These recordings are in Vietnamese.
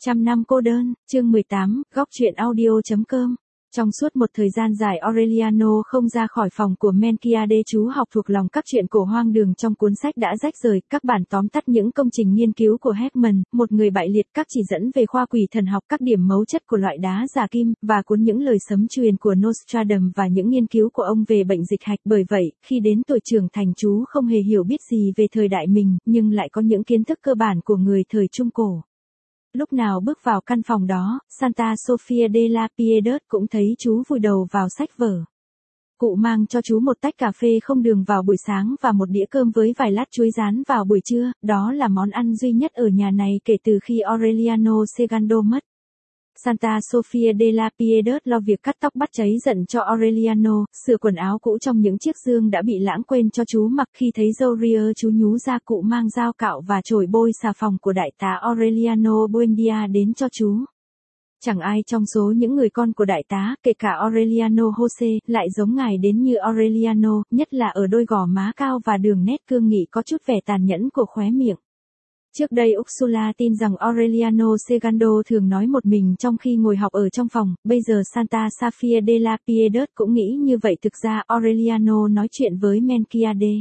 Trăm năm cô đơn, chương 18, góc truyện audio.com. Trong suốt một thời gian dài Aureliano không ra khỏi phòng của Melquiade, chú học thuộc lòng các chuyện cổ hoang đường trong cuốn sách đã rách rời, các bản tóm tắt những công trình nghiên cứu của Heckman, một người bại liệt, các chỉ dẫn về khoa quỷ thần học, các điểm mấu chất của loại đá giả kim, và cuốn những lời sấm truyền của Nostradamus và những nghiên cứu của ông về bệnh dịch hạch. Bởi vậy, khi đến tuổi trưởng thành chú không hề hiểu biết gì về thời đại mình, nhưng lại có những kiến thức cơ bản của người thời Trung Cổ. Lúc nào bước vào căn phòng đó, Santa Sofia de la Piedad cũng thấy chú vùi đầu vào sách vở. Cụ mang cho chú một tách cà phê không đường vào buổi sáng và một đĩa cơm với vài lát chuối rán vào buổi trưa, đó là món ăn duy nhất ở nhà này kể từ khi Aureliano Segando mất. Santa Sofia de la Piedad lo việc cắt tóc bắt cháy giận cho Aureliano, sửa quần áo cũ trong những chiếc dương đã bị lãng quên cho chú mặc. Khi thấy Joria chú nhú ra, cụ mang dao cạo và chổi bôi xà phòng của đại tá Aureliano Buendia đến cho chú. Chẳng ai trong số những người con của đại tá, kể cả Aureliano Jose, lại giống ngài đến như Aureliano, nhất là ở đôi gò má cao và đường nét cương nghị có chút vẻ tàn nhẫn của khóe miệng. Trước đây Ursula tin rằng Aureliano Segando thường nói một mình trong khi ngồi học ở trong phòng, bây giờ Santa Sofia de la Piedad cũng nghĩ như vậy. Thực ra Aureliano nói chuyện với Melquiade.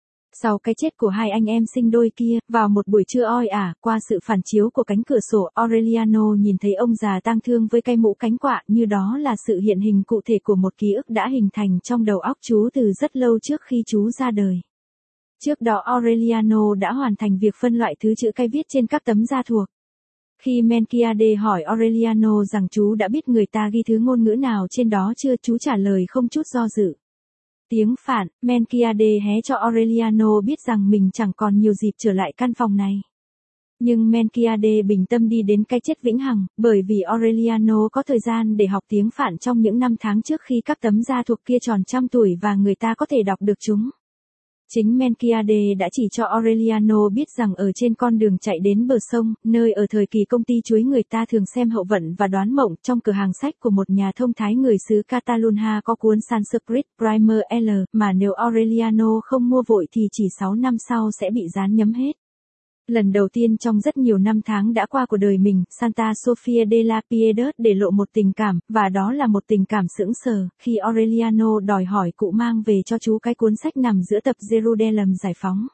Sau cái chết của hai anh em sinh đôi kia, vào một buổi trưa oi ả, qua sự phản chiếu của cánh cửa sổ, Aureliano nhìn thấy ông già tang thương với cái mũ cánh quạ, như đó là sự hiện hình cụ thể của một ký ức đã hình thành trong đầu óc chú từ rất lâu trước khi chú ra đời. Trước đó Aureliano đã hoàn thành việc phân loại thứ chữ cái viết trên các tấm da thuộc. Khi Melquiade hỏi Aureliano rằng chú đã biết người ta ghi thứ ngôn ngữ nào trên đó chưa, chú trả lời không chút do dự. Tiếng Phạn. Melquiade hé cho Aureliano biết rằng mình chẳng còn nhiều dịp trở lại căn phòng này. Nhưng Melquiade bình tâm đi đến cái chết vĩnh hằng, bởi vì Aureliano có thời gian để học tiếng Phạn trong những năm tháng trước khi các tấm da thuộc kia tròn 100 tuổi và người ta có thể đọc được chúng. Chính Melquiade đã chỉ cho Aureliano biết rằng ở trên con đường chạy đến bờ sông, nơi ở thời kỳ công ty chuối người ta thường xem hậu vận và đoán mộng, trong cửa hàng sách của một nhà thông thái người xứ Catalunya có cuốn Sanskrit Primer L, mà nếu Aureliano không mua vội thì chỉ 6 năm sau sẽ bị dán nhấm hết. Lần đầu tiên trong rất nhiều năm tháng đã qua của đời mình, Santa Sofia de la Piedad để lộ một tình cảm, và đó là một tình cảm sững sờ, khi Aureliano đòi hỏi cụ mang về cho chú cái cuốn sách nằm giữa tập Jerusalem Giải phóng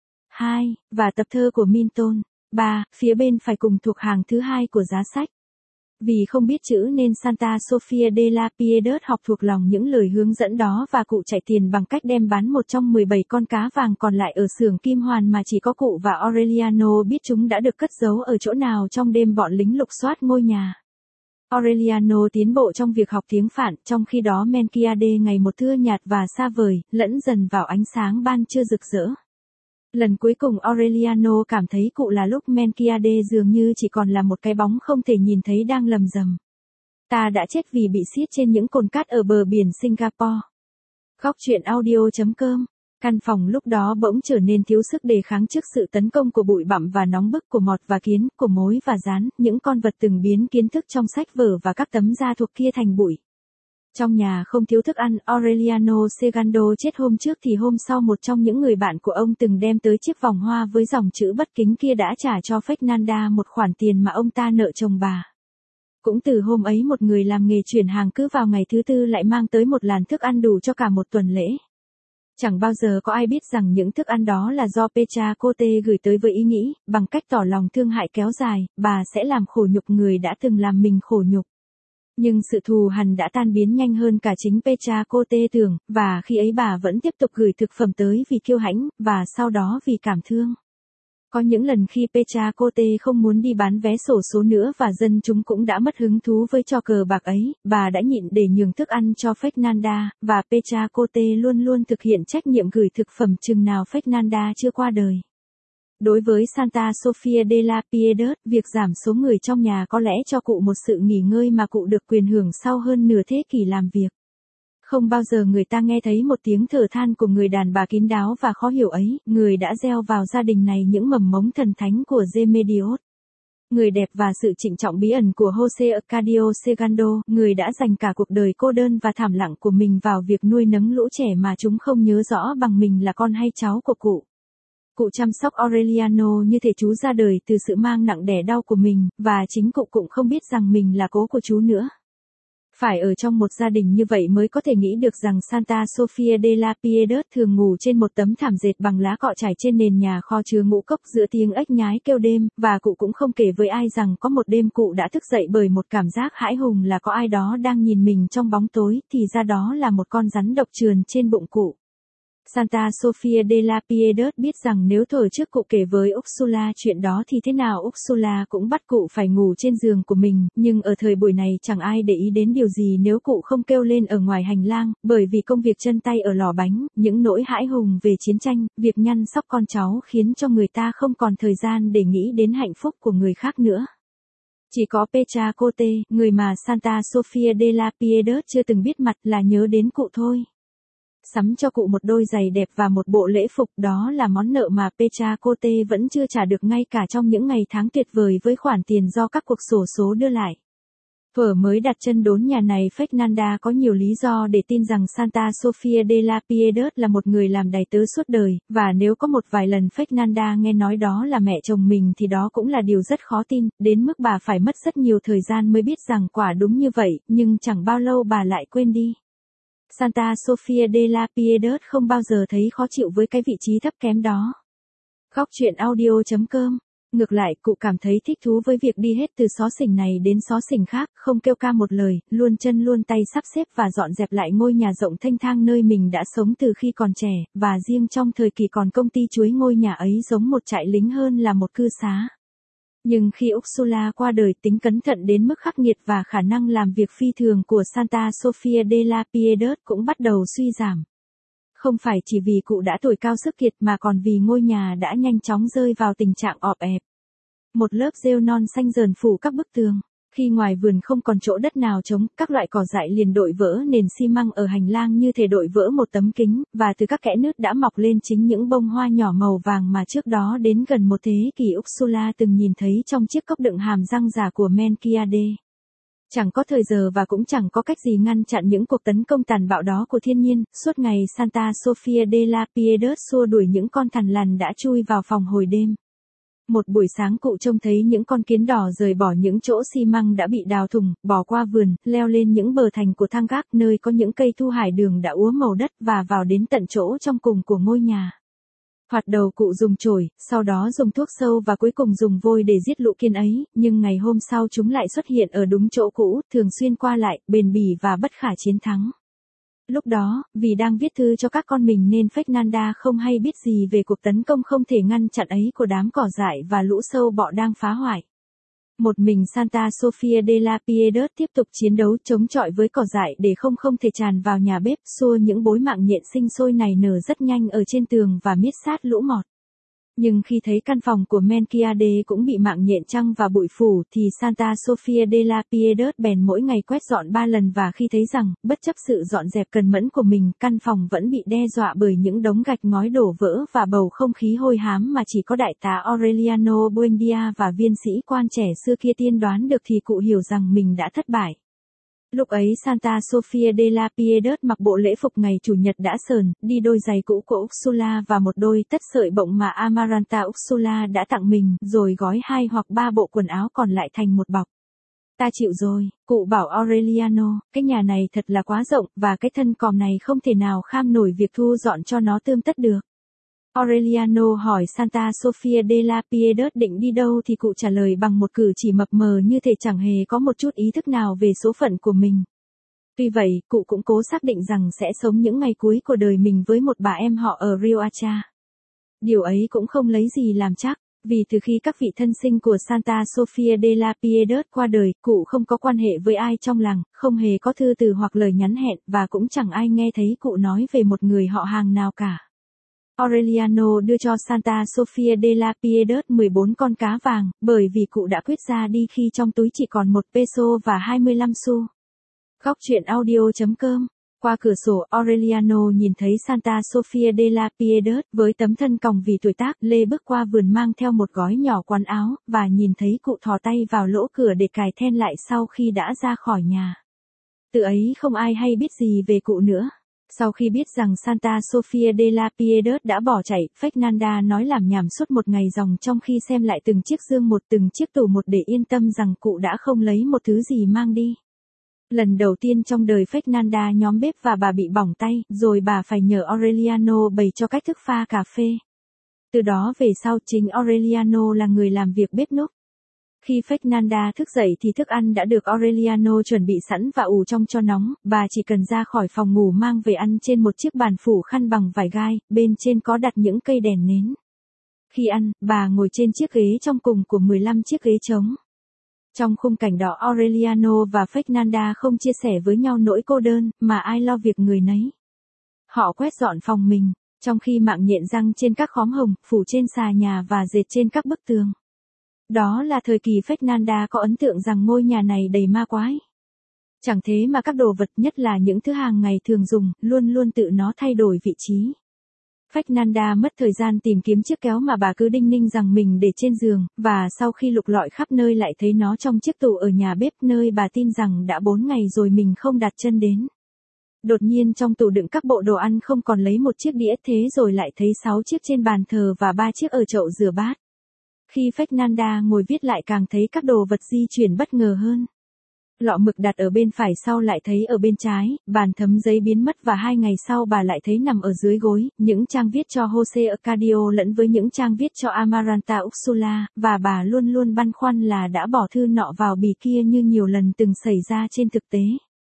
2, và tập thơ của Milton 3, phía bên phải cùng thuộc hàng thứ hai của giá sách. Vì không biết chữ nên Santa Sofia de la Piedad học thuộc lòng những lời hướng dẫn đó và cụ chạy tiền bằng cách đem bán một trong 17 con cá vàng còn lại ở xưởng kim hoàn mà chỉ có cụ và Aureliano biết chúng đã được cất giấu ở chỗ nào trong đêm bọn lính lục soát ngôi nhà. Aureliano tiến bộ trong việc học tiếng Phạn, trong khi đó Melquiade ngày một thưa nhạt và xa vời, lẫn dần vào ánh sáng ban trưa rực rỡ. Lần cuối cùng Aureliano cảm thấy cụ là lúc Melquiade dường như chỉ còn là một cái bóng không thể nhìn thấy đang lầm rầm. Ta đã chết vì bị siết trên những cồn cát ở bờ biển Singapore. Góc truyện audio.com. Căn phòng lúc đó bỗng trở nên thiếu sức đề kháng trước sự tấn công của bụi bặm và nóng bức của mọt và kiến, của mối và rán, những con vật từng biến kiến thức trong sách vở và các tấm da thuộc kia thành bụi. Trong nhà không thiếu thức ăn, Aureliano Segando chết hôm trước thì hôm sau một trong những người bạn của ông từng đem tới chiếc vòng hoa với dòng chữ bất kính kia đã trả cho Fernanda một khoản tiền mà ông ta nợ chồng bà. Cũng từ hôm ấy một người làm nghề chuyển hàng cứ vào ngày thứ tư lại mang tới một làn thức ăn đủ cho cả một tuần lễ. Chẳng bao giờ có ai biết rằng những thức ăn đó là do Petra Cote gửi tới với ý nghĩ, bằng cách tỏ lòng thương hại kéo dài, bà sẽ làm khổ nhục người đã từng làm mình khổ nhục. Nhưng sự thù hằn đã tan biến nhanh hơn cả chính Petra Cote tưởng, và khi ấy bà vẫn tiếp tục gửi thực phẩm tới vì kiêu hãnh, và sau đó vì cảm thương. Có những lần khi Petra Cote không muốn đi bán vé xổ số nữa và dân chúng cũng đã mất hứng thú với trò cờ bạc ấy, bà đã nhịn để nhường thức ăn cho Fernanda, và Petra Cote luôn luôn thực hiện trách nhiệm gửi thực phẩm chừng nào Fernanda chưa qua đời. Đối với Santa Sofia de la Piedad, việc giảm số người trong nhà có lẽ cho cụ một sự nghỉ ngơi mà cụ được quyền hưởng sau hơn nửa thế kỷ làm việc. Không bao giờ người ta nghe thấy một tiếng thở than của người đàn bà kín đáo và khó hiểu ấy, người đã gieo vào gia đình này những mầm mống thần thánh của Remedios. Người đẹp và sự trịnh trọng bí ẩn của Jose Arcadio Segando, người đã dành cả cuộc đời cô đơn và thảm lặng của mình vào việc nuôi nấng lũ trẻ mà chúng không nhớ rõ bằng mình là con hay cháu của cụ. Cụ chăm sóc Aureliano như thể chú ra đời từ sự mang nặng đẻ đau của mình, và chính cụ cũng không biết rằng mình là cố của chú nữa. Phải ở trong một gia đình như vậy mới có thể nghĩ được rằng Santa Sofia de la Piedad thường ngủ trên một tấm thảm dệt bằng lá cọ trải trên nền nhà kho chứa ngũ cốc giữa tiếng ếch nhái kêu đêm, và cụ cũng không kể với ai rằng có một đêm cụ đã thức dậy bởi một cảm giác hãi hùng là có ai đó đang nhìn mình trong bóng tối, thì ra đó là một con rắn độc trườn trên bụng cụ. Santa Sofia de la Piedad biết rằng nếu thuở trước cụ kể với Ursula chuyện đó thì thế nào Ursula cũng bắt cụ phải ngủ trên giường của mình, nhưng ở thời buổi này chẳng ai để ý đến điều gì nếu cụ không kêu lên ở ngoài hành lang, bởi vì công việc chân tay ở lò bánh, những nỗi hãi hùng về chiến tranh, việc chăm sóc con cháu khiến cho người ta không còn thời gian để nghĩ đến hạnh phúc của người khác nữa. Chỉ có Petra Cote, người mà Santa Sofia de la Piedad chưa từng biết mặt, là nhớ đến cụ thôi. Sắm cho cụ một đôi giày đẹp và một bộ lễ phục, đó là món nợ mà Petra Cote vẫn chưa trả được ngay cả trong những ngày tháng tuyệt vời với khoản tiền do các cuộc xổ số đưa lại. Thuở mới đặt chân đốn nhà này, Fernanda có nhiều lý do để tin rằng Santa Sofia de la Piedad là một người làm đầy tớ suốt đời, và nếu có một vài lần Fernanda nghe nói đó là mẹ chồng mình thì đó cũng là điều rất khó tin, đến mức bà phải mất rất nhiều thời gian mới biết rằng quả đúng như vậy, nhưng chẳng bao lâu bà lại quên đi. Santa Sofia de la Piedad không bao giờ thấy khó chịu với cái vị trí thấp kém đó. Góc truyện audio.com. Ngược lại, cụ cảm thấy thích thú với việc đi hết từ xó xỉnh này đến xó xỉnh khác, không kêu ca một lời, luôn chân luôn tay sắp xếp và dọn dẹp lại ngôi nhà rộng thênh thang nơi mình đã sống từ khi còn trẻ, và riêng trong thời kỳ còn công ty chuối, ngôi nhà ấy giống một trại lính hơn là một cư xá. Nhưng khi Ursula qua đời, tính cẩn thận đến mức khắc nghiệt và khả năng làm việc phi thường của Santa Sofia de la Piedad cũng bắt đầu suy giảm. Không phải chỉ vì cụ đã tuổi cao sức kiệt mà còn vì ngôi nhà đã nhanh chóng rơi vào tình trạng ọp ẹp. Một lớp rêu non xanh dờn phủ các bức tường. Khi ngoài vườn không còn chỗ đất nào trống, các loại cỏ dại liền đội vỡ nền xi măng ở hành lang như thể đội vỡ một tấm kính, và từ các kẽ nứt đã mọc lên chính những bông hoa nhỏ màu vàng mà trước đó đến gần một thế kỷ Ursula từng nhìn thấy trong chiếc cốc đựng hàm răng giả của Melchiade. Chẳng có thời giờ và cũng chẳng có cách gì ngăn chặn những cuộc tấn công tàn bạo đó của thiên nhiên, suốt ngày Santa Sofia de la Piedad xua đuổi những con thằn lằn đã chui vào phòng hồi đêm. Một buổi sáng cụ trông thấy những con kiến đỏ rời bỏ những chỗ xi măng đã bị đào thủng, bỏ qua vườn, leo lên những bờ thành của thang gác nơi có những cây thu hải đường đã úa màu đất và vào đến tận chỗ trong cùng của ngôi nhà. Thoạt đầu cụ dùng chổi, sau đó dùng thuốc sâu và cuối cùng dùng vôi để giết lũ kiến ấy, nhưng ngày hôm sau chúng lại xuất hiện ở đúng chỗ cũ, thường xuyên qua lại, bền bỉ và bất khả chiến thắng. Lúc đó, vì đang viết thư cho các con mình nên Fernanda không hay biết gì về cuộc tấn công không thể ngăn chặn ấy của đám cỏ dại và lũ sâu bọ đang phá hoại. Một mình Santa Sofia de la Piedad tiếp tục chiến đấu chống chọi với cỏ dại để không thể tràn vào nhà bếp, xua những bối mạng nhện sinh sôi nảy nở rất nhanh ở trên tường và miết sát lũ mọt. Nhưng khi thấy căn phòng của Melchiade cũng bị mạng nhện trăng và bụi phủ thì Santa Sofia de la Piedad bèn mỗi ngày quét dọn 3 lần, và khi thấy rằng, bất chấp sự dọn dẹp cần mẫn của mình, căn phòng vẫn bị đe dọa bởi những đống gạch ngói đổ vỡ và bầu không khí hôi hám mà chỉ có đại tá Aureliano Buendia và viên sĩ quan trẻ xưa kia tiên đoán được thì cụ hiểu rằng mình đã thất bại. Lúc ấy Santa Sofia de la Piedad mặc bộ lễ phục ngày Chủ nhật đã sờn, đi đôi giày cũ của Ursula và một đôi tất sợi bộng mà Amaranta Ursula đã tặng mình, rồi gói 2 hoặc 3 bộ quần áo còn lại thành một bọc. Ta chịu rồi, cụ bảo Aureliano, cái nhà này thật là quá rộng, và cái thân còm này không thể nào kham nổi việc thu dọn cho nó tươm tất được. Aureliano hỏi Santa Sofia de la Piedad định đi đâu thì cụ trả lời bằng một cử chỉ mập mờ như thể chẳng hề có một chút ý thức nào về số phận của mình. Tuy vậy, cụ cũng cố xác định rằng sẽ sống những ngày cuối của đời mình với một bà em họ ở Riohacha. Điều ấy cũng không lấy gì làm chắc, vì từ khi các vị thân sinh của Santa Sofia de la Piedad qua đời, cụ không có quan hệ với ai trong làng, không hề có thư từ hoặc lời nhắn hẹn, và cũng chẳng ai nghe thấy cụ nói về một người họ hàng nào cả. Aureliano đưa cho Santa Sofia de la Piedad 14 con cá vàng, bởi vì cụ đã quyết ra đi khi trong túi chỉ còn 1 peso và 25 xu. Góc truyện audio.com. Qua cửa sổ, Aureliano nhìn thấy Santa Sofia de la Piedad với tấm thân còng vì tuổi tác, lê bước qua vườn mang theo một gói nhỏ quần áo, và nhìn thấy cụ thò tay vào lỗ cửa để cài then lại sau khi đã ra khỏi nhà. Từ ấy không ai hay biết gì về cụ nữa. Sau khi biết rằng Santa Sofia de la Piedad đã bỏ chạy, Fernanda nói làm nhảm suốt một ngày ròng trong khi xem lại từng chiếc giường một từng chiếc tủ một để yên tâm rằng cụ đã không lấy một thứ gì mang đi. Lần đầu tiên trong đời Fernanda nhóm bếp và bà bị bỏng tay, rồi bà phải nhờ Aureliano bày cho cách thức pha cà phê. Từ đó về sau chính Aureliano là người làm việc bếp núc. Khi Fernanda thức dậy thì thức ăn đã được Aureliano chuẩn bị sẵn và ủ trong cho nóng, bà chỉ cần ra khỏi phòng ngủ mang về ăn trên một chiếc bàn phủ khăn bằng vải gai, bên trên có đặt những cây đèn nến. Khi ăn, bà ngồi trên chiếc ghế trong cùng của 15 chiếc ghế trống. Trong khung cảnh đó Aureliano và Fernanda không chia sẻ với nhau nỗi cô đơn, mà ai lo việc người nấy. Họ quét dọn phòng mình, trong khi mạng nhện răng trên các khóm hồng, phủ trên xà nhà và dệt trên các bức tường. Đó là thời kỳ Fernanda có ấn tượng rằng ngôi nhà này đầy ma quái. Chẳng thế mà các đồ vật, nhất là những thứ hàng ngày thường dùng, luôn luôn tự nó thay đổi vị trí. Fernanda mất thời gian tìm kiếm chiếc kéo mà bà cứ đinh ninh rằng mình để trên giường, và sau khi lục lọi khắp nơi lại thấy nó trong chiếc tủ ở nhà bếp nơi bà tin rằng đã 4 ngày rồi mình không đặt chân đến. Đột nhiên trong tủ đựng các bộ đồ ăn không còn lấy một chiếc đĩa, thế rồi lại thấy 6 chiếc trên bàn thờ và 3 chiếc ở chậu rửa bát. Khi Fernanda ngồi viết lại càng thấy các đồ vật di chuyển bất ngờ hơn. Lọ mực đặt ở bên phải sau lại thấy ở bên trái, bàn thấm giấy biến mất và 2 ngày sau bà lại thấy nằm ở dưới gối, những trang viết cho Jose Arcadio lẫn với những trang viết cho Amaranta Ursula, và bà luôn luôn băn khoăn là đã bỏ thư nọ vào bì kia như nhiều lần từng xảy ra trên thực tế.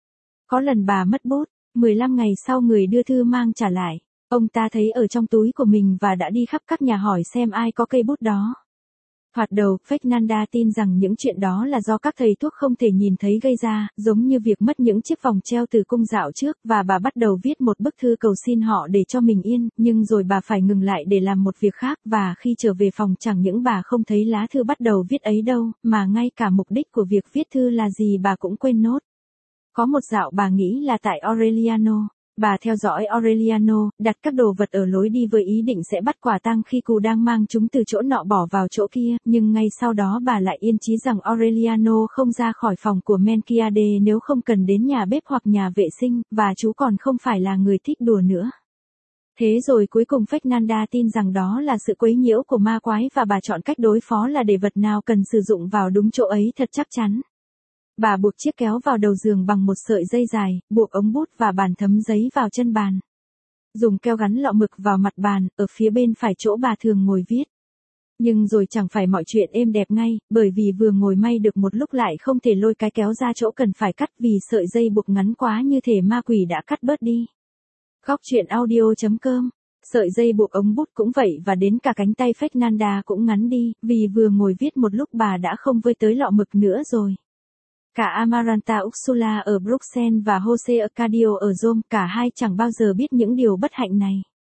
Có lần bà mất bút, 15 ngày sau người đưa thư mang trả lại, ông ta thấy ở trong túi của mình và đã đi khắp các nhà hỏi xem ai có cây bút đó. Thoạt đầu, Fernanda tin rằng những chuyện đó là do các thầy thuốc không thể nhìn thấy gây ra, giống như việc mất những chiếc vòng treo từ cung dạo trước, và bà bắt đầu viết một bức thư cầu xin họ để cho mình yên, nhưng rồi bà phải ngừng lại để làm một việc khác, và khi trở về phòng chẳng những bà không thấy lá thư bắt đầu viết ấy đâu, mà ngay cả mục đích của việc viết thư là gì bà cũng quên nốt. Có một dạo bà nghĩ là tại Aureliano. Bà theo dõi Aureliano, đặt các đồ vật ở lối đi với ý định sẽ bắt quả tang khi cụ đang mang chúng từ chỗ nọ bỏ vào chỗ kia, nhưng ngay sau đó bà lại yên chí rằng Aureliano không ra khỏi phòng của Melquiade nếu không cần đến nhà bếp hoặc nhà vệ sinh, và chú còn không phải là người thích đùa nữa. Thế rồi cuối cùng Fernanda tin rằng đó là sự quấy nhiễu của ma quái và bà chọn cách đối phó là để vật nào cần sử dụng vào đúng chỗ ấy thật chắc chắn. Bà buộc chiếc kéo vào đầu giường bằng một sợi dây dài, buộc ống bút và bàn thấm giấy vào chân bàn. Dùng keo gắn lọ mực vào mặt bàn, ở phía bên phải chỗ bà thường ngồi viết. Nhưng rồi chẳng phải mọi chuyện êm đẹp ngay, bởi vì vừa ngồi may được một lúc lại không thể lôi cái kéo ra chỗ cần phải cắt vì sợi dây buộc ngắn quá như thể ma quỷ đã cắt bớt đi. Góc truyện audio.com. Sợi dây buộc ống bút cũng vậy và đến cả cánh tay Fernanda cũng ngắn đi, vì vừa ngồi viết một lúc bà đã không với tới lọ mực nữa rồi. Cả Amaranta Ursula ở Bruxelles và Jose Arcadio ở Rome, cả hai chẳng bao giờ biết những điều bất hạnh này.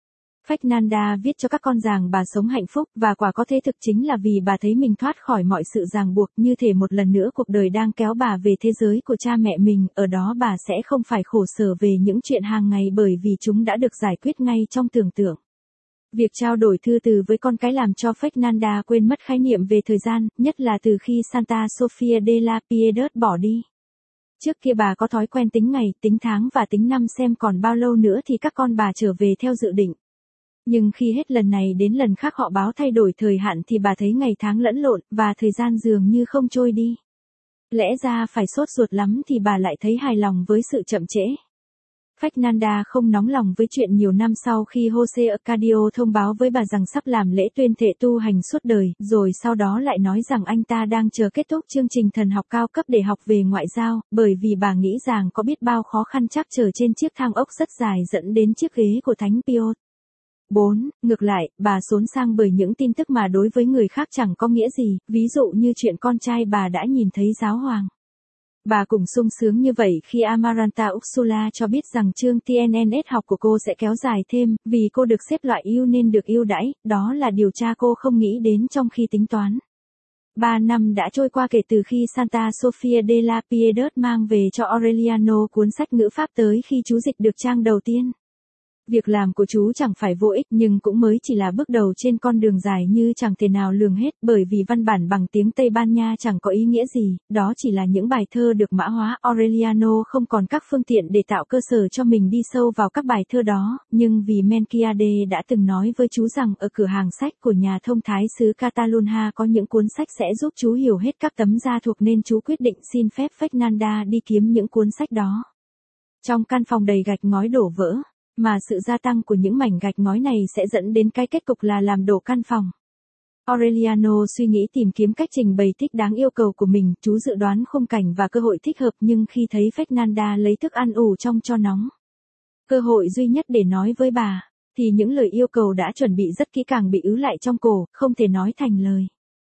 Fernanda viết cho các con rằng bà sống hạnh phúc, và quả có thế thực chính là vì bà thấy mình thoát khỏi mọi sự ràng buộc, như thể một lần nữa cuộc đời đang kéo bà về thế giới của cha mẹ mình, ở đó bà sẽ không phải khổ sở về những chuyện hàng ngày bởi vì chúng đã được giải quyết ngay trong tưởng tượng. Việc trao đổi thư từ với con cái làm cho Fernanda quên mất khái niệm về thời gian, nhất là từ khi Santa Sofia de la Piedad bỏ đi. Trước kia bà có thói quen tính ngày, tính tháng và tính năm xem còn bao lâu nữa thì các con bà trở về theo dự định. Nhưng khi hết lần này đến lần khác họ báo thay đổi thời hạn thì bà thấy ngày tháng lẫn lộn, và thời gian dường như không trôi đi. Lẽ ra phải sốt ruột lắm thì bà lại thấy hài lòng với sự chậm trễ. Fernanda không nóng lòng với chuyện nhiều năm sau khi Jose Arcadio thông báo với bà rằng sắp làm lễ tuyên thệ tu hành suốt đời, rồi sau đó lại nói rằng anh ta đang chờ kết thúc chương trình thần học cao cấp để học về ngoại giao, bởi vì bà nghĩ rằng có biết bao khó khăn trắc trở trên chiếc thang ốc rất dài dẫn đến chiếc ghế của Thánh Pio. 4. Ngược lại, bà xốn sang bởi những tin tức mà đối với người khác chẳng có nghĩa gì, ví dụ như chuyện con trai bà đã nhìn thấy giáo hoàng. Bà cũng sung sướng như vậy khi Amaranta Ursula cho biết rằng chương TNNS học của cô sẽ kéo dài thêm, vì cô được xếp loại ưu nên được ưu đãi, đó là điều cha cô không nghĩ đến trong khi tính toán. 3 năm đã trôi qua kể từ khi Santa Sofia de la Piedad mang về cho Aureliano cuốn sách ngữ pháp tới khi chú dịch được trang đầu tiên. Việc làm của chú chẳng phải vô ích nhưng cũng mới chỉ là bước đầu trên con đường dài như chẳng thể nào lường hết, bởi vì văn bản bằng tiếng Tây Ban Nha chẳng có ý nghĩa gì, đó chỉ là những bài thơ được mã hóa. Aureliano không còn các phương tiện để tạo cơ sở cho mình đi sâu vào các bài thơ đó, nhưng vì Melquiades đã từng nói với chú rằng ở cửa hàng sách của nhà thông thái xứ Catalunya có những cuốn sách sẽ giúp chú hiểu hết các tấm gia thuộc, nên chú quyết định xin phép Fernanda đi kiếm những cuốn sách đó. Trong căn phòng đầy gạch ngói đổ vỡ, mà sự gia tăng của những mảnh gạch ngói này sẽ dẫn đến cái kết cục là làm đổ căn phòng. Aureliano suy nghĩ tìm kiếm cách trình bày thích đáng yêu cầu của mình, chú dự đoán khung cảnh và cơ hội thích hợp, nhưng khi thấy Fernanda lấy thức ăn ủ trong cho nóng, cơ hội duy nhất để nói với bà, thì những lời yêu cầu đã chuẩn bị rất kỹ càng bị ứ lại trong cổ, không thể nói thành lời.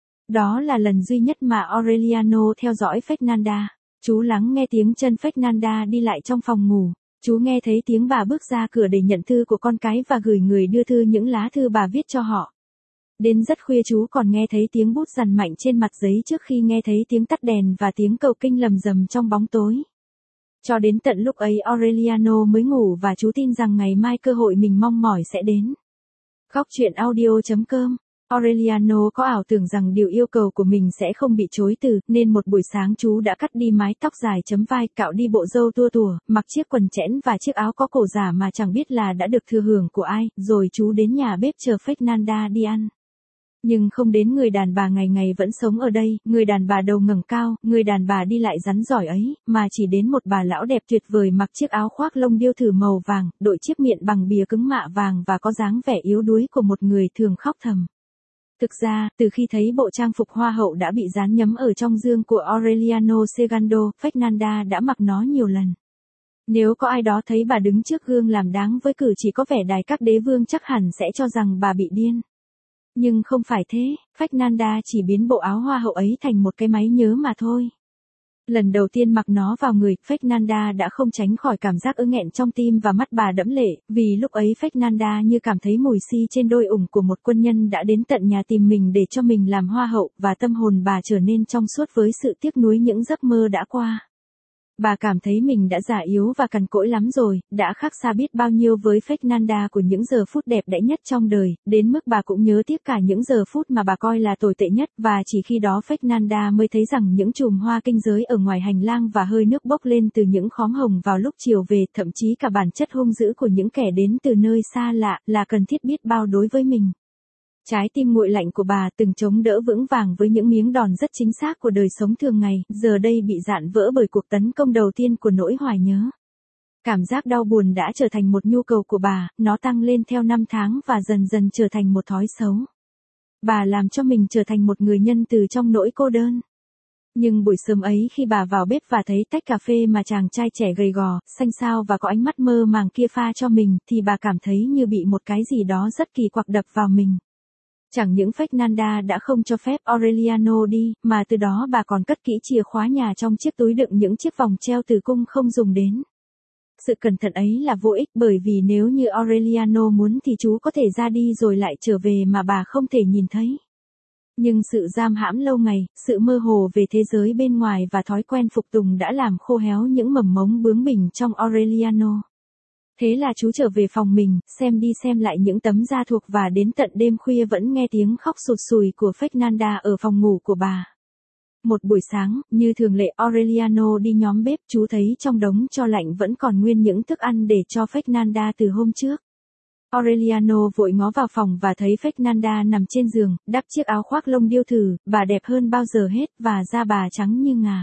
Đó là lần duy nhất mà Aureliano theo dõi Fernanda. Chú lắng nghe tiếng chân Fernanda đi lại trong phòng ngủ. Chú nghe thấy tiếng bà bước ra cửa để nhận thư của con cái và gửi người đưa thư những lá thư bà viết cho họ. Đến rất khuya chú còn nghe thấy tiếng bút dằn mạnh trên mặt giấy trước khi nghe thấy tiếng tắt đèn và tiếng cầu kinh lầm rầm trong bóng tối. Cho đến tận lúc ấy Aureliano mới ngủ và chú tin rằng ngày mai cơ hội mình mong mỏi sẽ đến. Góc truyện audio.com. Aureliano có ảo tưởng rằng điều yêu cầu của mình sẽ không bị chối từ, nên một buổi sáng chú đã cắt đi mái tóc dài chấm vai, cạo đi bộ râu tua tủa, mặc chiếc quần chẽn và chiếc áo có cổ giả mà chẳng biết là đã được thừa hưởng của ai, rồi chú đến nhà bếp chờ Fernanda đi ăn. Nhưng không đến người đàn bà ngày ngày vẫn sống ở đây, người đàn bà đầu ngẩng cao, người đàn bà đi lại rắn giỏi ấy, mà chỉ đến một bà lão đẹp tuyệt vời mặc chiếc áo khoác lông điêu thử màu vàng, đội chiếc miệng bằng bìa cứng mạ vàng và có dáng vẻ yếu đuối của một người thường khóc thầm. Thực ra, từ khi thấy bộ trang phục hoa hậu đã bị dán nhấm ở trong dương của Aureliano Segando, Fernanda đã mặc nó nhiều lần. Nếu có ai đó thấy bà đứng trước gương làm đáng với cử chỉ có vẻ đài các đế vương chắc hẳn sẽ cho rằng bà bị điên. Nhưng không phải thế, Fernanda chỉ biến bộ áo hoa hậu ấy thành một cái máy nhớ mà thôi. Lần đầu tiên mặc nó vào người, Fernanda đã không tránh khỏi cảm giác ứ nghẹn trong tim và mắt bà đẫm lệ, vì lúc ấy Fernanda như cảm thấy mùi si trên đôi ủng của một quân nhân đã đến tận nhà tìm mình để cho mình làm hoa hậu, và tâm hồn bà trở nên trong suốt với sự tiếc nuối những giấc mơ đã qua. Bà cảm thấy mình đã già yếu và cằn cỗi lắm rồi, đã khác xa biết bao nhiêu với Fernanda của những giờ phút đẹp đẽ nhất trong đời, đến mức bà cũng nhớ tiếc cả những giờ phút mà bà coi là tồi tệ nhất, và chỉ khi đó Fernanda mới thấy rằng những chùm hoa kinh giới ở ngoài hành lang và hơi nước bốc lên từ những khóm hồng vào lúc chiều về, thậm chí cả bản chất hung dữ của những kẻ đến từ nơi xa lạ, là cần thiết biết bao đối với mình. Trái tim nguội lạnh của bà từng chống đỡ vững vàng với những miếng đòn rất chính xác của đời sống thường ngày, giờ đây bị dạn vỡ bởi cuộc tấn công đầu tiên của nỗi hoài nhớ. Cảm giác đau buồn đã trở thành một nhu cầu của bà, nó tăng lên theo năm tháng và dần dần trở thành một thói xấu. Bà làm cho mình trở thành một người nhân từ trong nỗi cô đơn. Nhưng buổi sớm ấy khi bà vào bếp và thấy tách cà phê mà chàng trai trẻ gầy gò, xanh xao và có ánh mắt mơ màng kia pha cho mình, thì bà cảm thấy như bị một cái gì đó rất kỳ quặc đập vào mình. Chẳng những Fernanda đã không cho phép Aureliano đi, mà từ đó bà còn cất kỹ chìa khóa nhà trong chiếc túi đựng những chiếc vòng treo từ cung không dùng đến. Sự cẩn thận ấy là vô ích, bởi vì nếu như Aureliano muốn thì chú có thể ra đi rồi lại trở về mà bà không thể nhìn thấy. Nhưng sự giam hãm lâu ngày, sự mơ hồ về thế giới bên ngoài và thói quen phục tùng đã làm khô héo những mầm mống bướng bỉnh trong Aureliano. Thế là chú trở về phòng mình, xem đi xem lại những tấm da thuộc và đến tận đêm khuya vẫn nghe tiếng khóc sụt sùi của Fernanda ở phòng ngủ của bà. Một buổi sáng, như thường lệ Aureliano đi nhóm bếp, chú thấy trong đống tro lạnh vẫn còn nguyên những thức ăn để cho Fernanda từ hôm trước. Aureliano vội ngó vào phòng và thấy Fernanda nằm trên giường, đắp chiếc áo khoác lông điêu thử, bà đẹp hơn bao giờ hết và da bà trắng như ngà.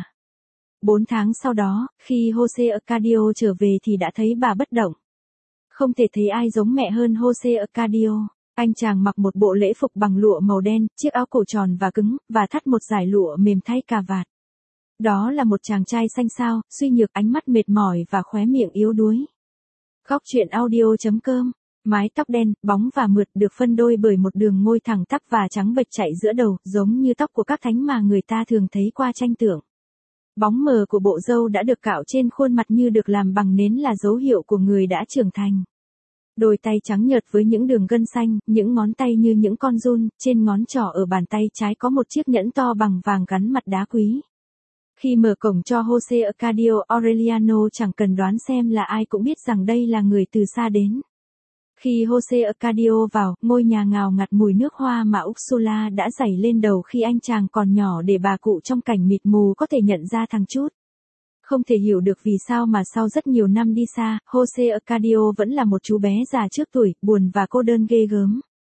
4 tháng sau đó, khi Jose Arcadio trở về thì đã thấy bà bất động. Không thể thấy ai giống mẹ hơn Jose Arcadio. Anh chàng mặc một bộ lễ phục bằng lụa màu đen, chiếc áo cổ tròn và cứng, và thắt một dải lụa mềm thay cà vạt. Đó là một chàng trai xanh xao, suy nhược, ánh mắt mệt mỏi và khóe miệng yếu đuối. Góc truyện audio.com. Mái tóc đen, bóng và mượt được phân đôi bởi một đường môi thẳng tắp và trắng bệch chạy giữa đầu, giống như tóc của các thánh mà người ta thường thấy qua tranh tượng. Bóng mờ của bộ râu đã được cạo trên khuôn mặt như được làm bằng nến là dấu hiệu của người đã trưởng thành. Đôi tay trắng nhợt với những đường gân xanh, những ngón tay như những con giun, trên ngón trỏ ở bàn tay trái có một chiếc nhẫn to bằng vàng gắn mặt đá quý. Khi mở cổng cho Jose Arcadio, Aureliano chẳng cần đoán xem là ai cũng biết rằng đây là người từ xa đến. Khi Jose Arcadio vào, ngôi nhà ngào ngạt mùi nước hoa mà Ursula đã rảy lên đầu khi anh chàng còn nhỏ để bà cụ trong cảnh mịt mù có thể nhận ra thằng chút. Không thể hiểu được vì sao mà sau rất nhiều năm đi xa, Jose Arcadio vẫn là một chú bé già trước tuổi, buồn và cô đơn ghê gớm.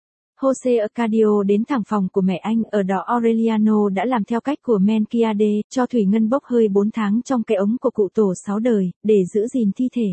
Jose Arcadio đến thẳng phòng của mẹ anh, ở đó Aureliano đã làm theo cách của Melquiade, cho thủy ngân bốc hơi 4 tháng trong cái ống của cụ tổ 6 đời, để giữ gìn thi thể.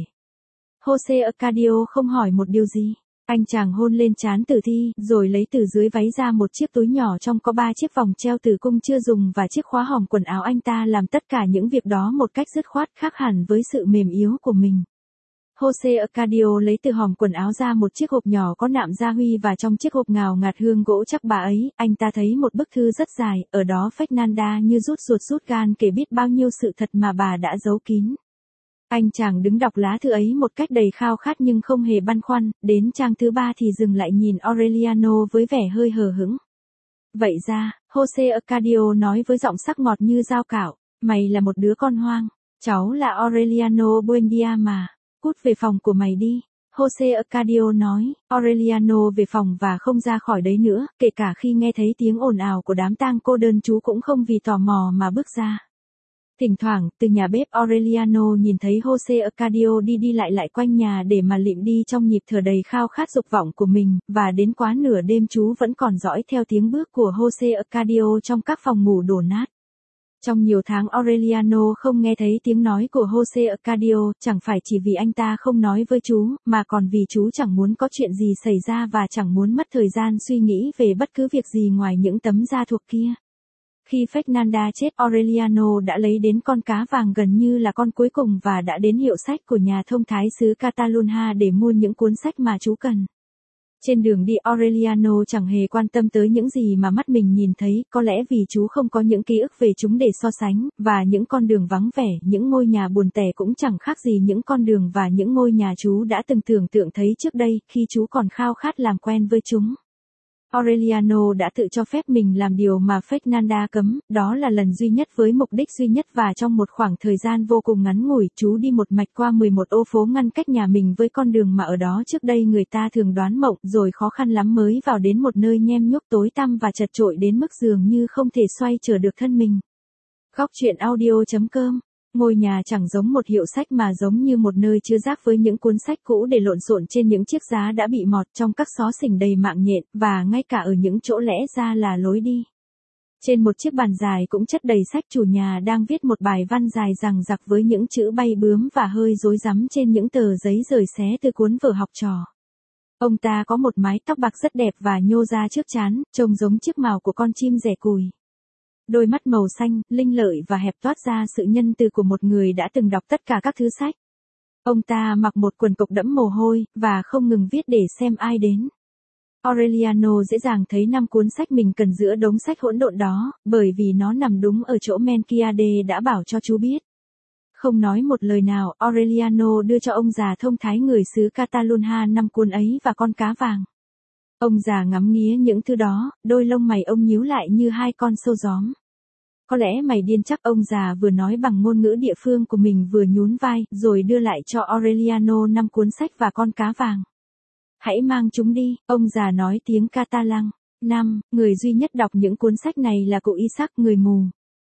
Jose Arcadio không hỏi một điều gì. Anh chàng hôn lên trán tử thi, rồi lấy từ dưới váy ra một chiếc túi nhỏ trong có 3 chiếc vòng treo tử cung chưa dùng và chiếc khóa hòm quần áo. Anh ta làm tất cả những việc đó một cách dứt khoát, khác hẳn với sự mềm yếu của mình. Jose Arcadio lấy từ hòm quần áo ra một chiếc hộp nhỏ có nạm gia huy và trong chiếc hộp ngào ngạt hương gỗ chắc bà ấy, anh ta thấy một bức thư rất dài, ở đó Fernanda như rút ruột rút gan kể biết bao nhiêu sự thật mà bà đã giấu kín. Anh chàng đứng đọc lá thư ấy một cách đầy khao khát nhưng không hề băn khoăn, đến trang thứ 3 thì dừng lại nhìn Aureliano với vẻ hơi hờ hững. Vậy ra, Jose Arcadio nói với giọng sắc ngọt như dao cạo, mày là một đứa con hoang, cháu là Aureliano Buendia mà, cút về phòng của mày đi. Jose Arcadio nói, Aureliano về phòng và không ra khỏi đấy nữa, kể cả khi nghe thấy tiếng ồn ào của đám tang cô đơn chú cũng không vì tò mò mà bước ra. Thỉnh thoảng, từ nhà bếp Aureliano nhìn thấy Jose Arcadio đi lại quanh nhà để mà lịm đi trong nhịp thở đầy khao khát dục vọng của mình, và đến quá nửa đêm chú vẫn còn dõi theo tiếng bước của Jose Arcadio trong các phòng ngủ đổ nát. Trong nhiều tháng Aureliano không nghe thấy tiếng nói của Jose Arcadio, chẳng phải chỉ vì anh ta không nói với chú, mà còn vì chú chẳng muốn có chuyện gì xảy ra và chẳng muốn mất thời gian suy nghĩ về bất cứ việc gì ngoài những tấm da thuộc kia. Khi Fernanda chết, Aureliano đã lấy đến con cá vàng gần như là con cuối cùng và đã đến hiệu sách của nhà thông thái xứ Catalunya để mua những cuốn sách mà chú cần. Trên đường đi Aureliano chẳng hề quan tâm tới những gì mà mắt mình nhìn thấy, có lẽ vì chú không có những ký ức về chúng để so sánh, và những con đường vắng vẻ, những ngôi nhà buồn tẻ cũng chẳng khác gì những con đường và những ngôi nhà chú đã từng tưởng tượng thấy trước đây, khi chú còn khao khát làm quen với chúng. Aureliano đã tự cho phép mình làm điều mà Fernanda cấm, đó là lần duy nhất với mục đích duy nhất và trong một khoảng thời gian vô cùng ngắn ngủi, chú đi một mạch qua 11 ô phố ngăn cách nhà mình với con đường mà ở đó trước đây người ta thường đoán mộng, rồi khó khăn lắm mới vào đến một nơi nhem nhuốc tối tăm và chật chội đến mức dường như không thể xoay trở được thân mình. Góc truyện audio.com. Ngôi nhà chẳng giống một hiệu sách mà giống như một nơi chứa rác với những cuốn sách cũ để lộn xộn trên những chiếc giá đã bị mọt trong các xó xỉnh đầy mạng nhện, và ngay cả ở những chỗ lẽ ra là lối đi. Trên một chiếc bàn dài cũng chất đầy sách, chủ nhà đang viết một bài văn dài dằng dặc với những chữ bay bướm và hơi rối rắm trên những tờ giấy rời xé từ cuốn vở học trò. Ông ta có một mái tóc bạc rất đẹp và nhô ra trước trán, trông giống chiếc mào của con chim rẻ cùi. Đôi mắt màu xanh, linh lợi và hẹp toát ra sự nhân từ của một người đã từng đọc tất cả các thứ sách. Ông ta mặc một quần cộc đẫm mồ hôi, và không ngừng viết để xem ai đến. Aureliano dễ dàng thấy 5 cuốn sách mình cần giữa đống sách hỗn độn đó, bởi vì nó nằm đúng ở chỗ Melquiade đã bảo cho chú biết. Không nói một lời nào, Aureliano đưa cho ông già thông thái người xứ Catalunya 5 cuốn ấy và con cá vàng. Ông già ngắm nghía những thứ đó, đôi lông mày ông nhíu lại như 2 con sâu gióm. Có lẽ mày điên chắc, ông già vừa nói bằng ngôn ngữ địa phương của mình vừa nhún vai, rồi đưa lại cho Aureliano 5 cuốn sách và con cá vàng. Hãy mang chúng đi, ông già nói tiếng Catalan. 5. Người duy nhất đọc những cuốn sách này là cụ Isaac, người mù.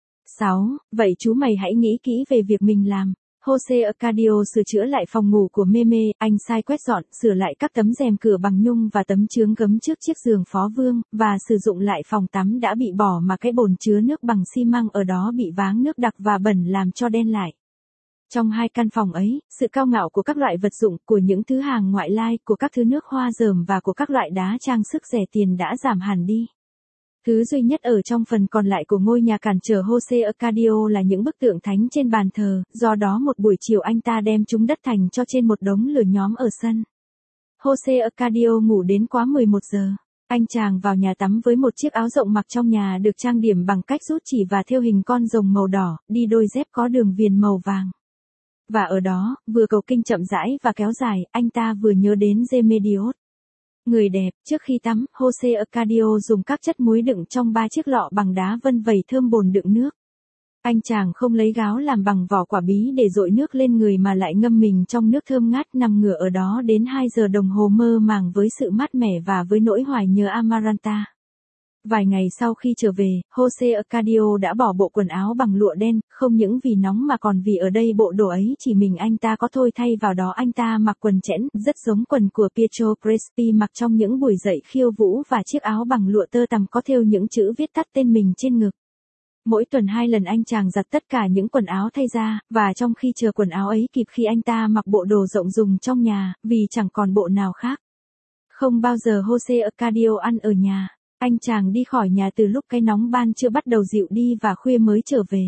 6. Vậy chú mày hãy nghĩ kỹ về việc mình làm. Jose Arcadio sửa chữa lại phòng ngủ của Meme, anh sai quét dọn, sửa lại các tấm rèm cửa bằng nhung và tấm chướng gấm trước chiếc giường phó vương, và sử dụng lại phòng tắm đã bị bỏ mà cái bồn chứa nước bằng xi măng ở đó bị váng nước đặc và bẩn làm cho đen lại. Trong 2 căn phòng ấy, sự cao ngạo của các loại vật dụng, của những thứ hàng ngoại lai, của các thứ nước hoa rờm và của các loại đá trang sức rẻ tiền đã giảm hẳn đi. Thứ duy nhất ở trong phần còn lại của ngôi nhà cản trở Jose Arcadio là những bức tượng thánh trên bàn thờ, do đó một buổi chiều anh ta đem chúng đất thành cho trên một đống lửa nhóm ở sân. Jose Arcadio ngủ đến quá 11 giờ. Anh chàng vào nhà tắm với một chiếc áo rộng mặc trong nhà được trang điểm bằng cách rút chỉ và thêu hình con rồng màu đỏ, đi đôi dép có đường viền màu vàng. Và ở đó, vừa cầu kinh chậm rãi và kéo dài, anh ta vừa nhớ đến Remedios. Người đẹp. Trước khi tắm, Jose Arcadio dùng các chất muối đựng trong 3 chiếc lọ bằng đá vân vẩy thơm bồn đựng nước. Anh chàng không lấy gáo làm bằng vỏ quả bí để dội nước lên người mà lại ngâm mình trong nước thơm ngát, nằm ngửa ở đó đến 2 giờ đồng hồ mơ màng với sự mát mẻ và với nỗi hoài nhớ Amaranta. Vài ngày sau khi trở về, Jose Arcadio đã bỏ bộ quần áo bằng lụa đen, không những vì nóng mà còn vì ở đây bộ đồ ấy chỉ mình anh ta có thôi, thay vào đó anh ta mặc quần chẽn, rất giống quần của Pietro Crespi mặc trong những buổi dậy khiêu vũ và chiếc áo bằng lụa tơ tằm có thêu những chữ viết tắt tên mình trên ngực. Mỗi tuần 2 lần anh chàng giặt tất cả những quần áo thay ra, và trong khi chờ quần áo ấy kịp khi anh ta mặc bộ đồ rộng dùng trong nhà, vì chẳng còn bộ nào khác. Không bao giờ Jose Arcadio ăn ở nhà. Anh chàng đi khỏi nhà từ lúc cái nóng ban chưa bắt đầu dịu đi và khuya mới trở về.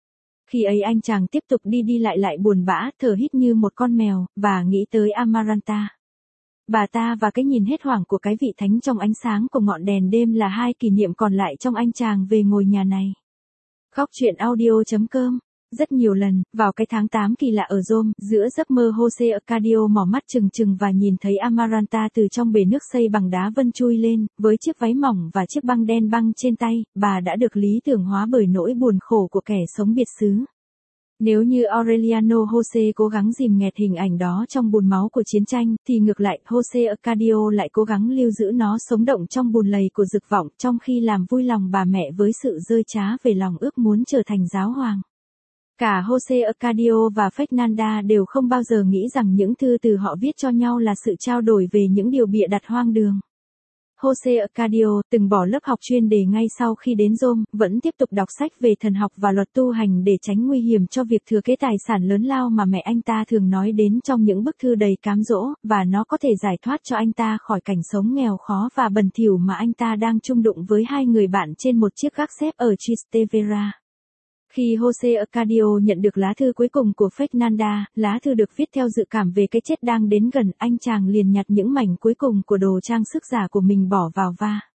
Khi ấy anh chàng tiếp tục đi lại buồn bã, thở hít như một con mèo, và nghĩ tới Amaranta. Bà ta và cái nhìn hết hoảng của cái vị thánh trong ánh sáng của ngọn đèn đêm là hai kỷ niệm còn lại trong anh chàng về ngôi nhà này. Góc truyện audio.com. Rất nhiều lần, vào cái tháng 8 kỳ lạ ở Rome, giữa giấc mơ Jose Arcadio mỏ mắt trừng và nhìn thấy Amaranta từ trong bể nước xây bằng đá vân chui lên, với chiếc váy mỏng và chiếc băng đen băng trên tay, bà đã được lý tưởng hóa bởi nỗi buồn khổ của kẻ sống biệt xứ. Nếu như Aureliano Jose cố gắng dìm nghẹt hình ảnh đó trong bùn máu của chiến tranh, thì ngược lại, Jose Arcadio lại cố gắng lưu giữ nó sống động trong bùn lầy của dục vọng, trong khi làm vui lòng bà mẹ với sự dơi trá về lòng ước muốn trở thành giáo hoàng. Cả Jose Arcadio và Fernanda đều không bao giờ nghĩ rằng những thư từ họ viết cho nhau là sự trao đổi về những điều bịa đặt hoang đường. Jose Arcadio từng bỏ lớp học chuyên đề ngay sau khi đến Rome, vẫn tiếp tục đọc sách về thần học và luật tu hành để tránh nguy hiểm cho việc thừa kế tài sản lớn lao mà mẹ anh ta thường nói đến trong những bức thư đầy cám dỗ, và nó có thể giải thoát cho anh ta khỏi cảnh sống nghèo khó và bần thỉu mà anh ta đang chung đụng với hai người bạn trên một chiếc gác xếp ở Trastevere. Khi Jose Arcadio nhận được lá thư cuối cùng của Fernanda, lá thư được viết theo dự cảm về cái chết đang đến gần, anh chàng liền nhặt những mảnh cuối cùng của đồ trang sức giả của mình bỏ vào